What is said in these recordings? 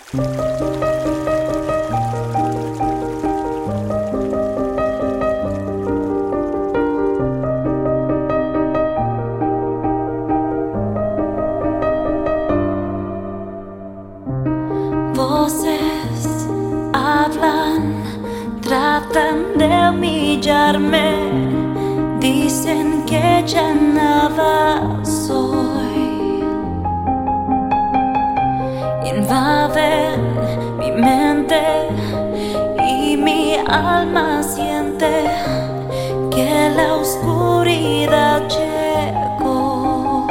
Voces hablan, tratan de humillarme, dicen que ya nada soy. Invaden mi mente y mi alma siente que la oscuridad llegó.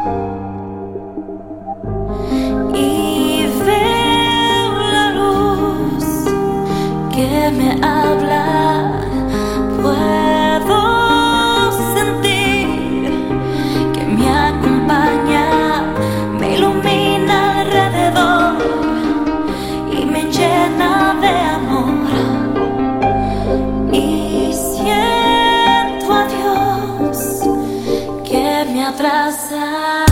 Y veo la luz que me habla, puedo sentir que me acompaña, me ilumina alrededor y me llena de amor. Y siento a Dios que me abraza.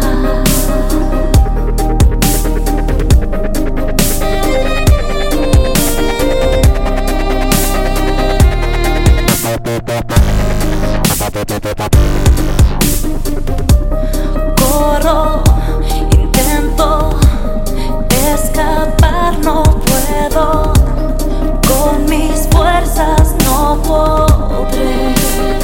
Corro, intento escapar, no puedo, con mis fuerzas no podré.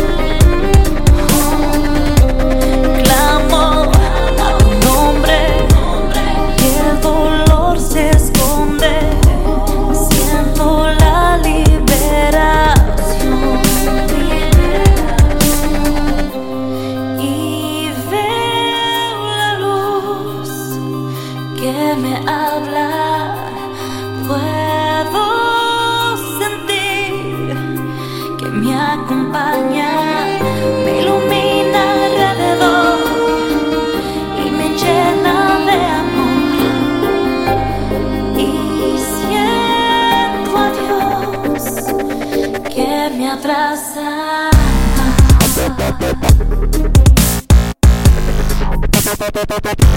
Clamo a un nombre y el dolor se esconde, siento la liberación. Que me habla, puedo sentir que me acompaña, me ilumina alrededor y me llena de amor. Y siento a Dios que me abraza.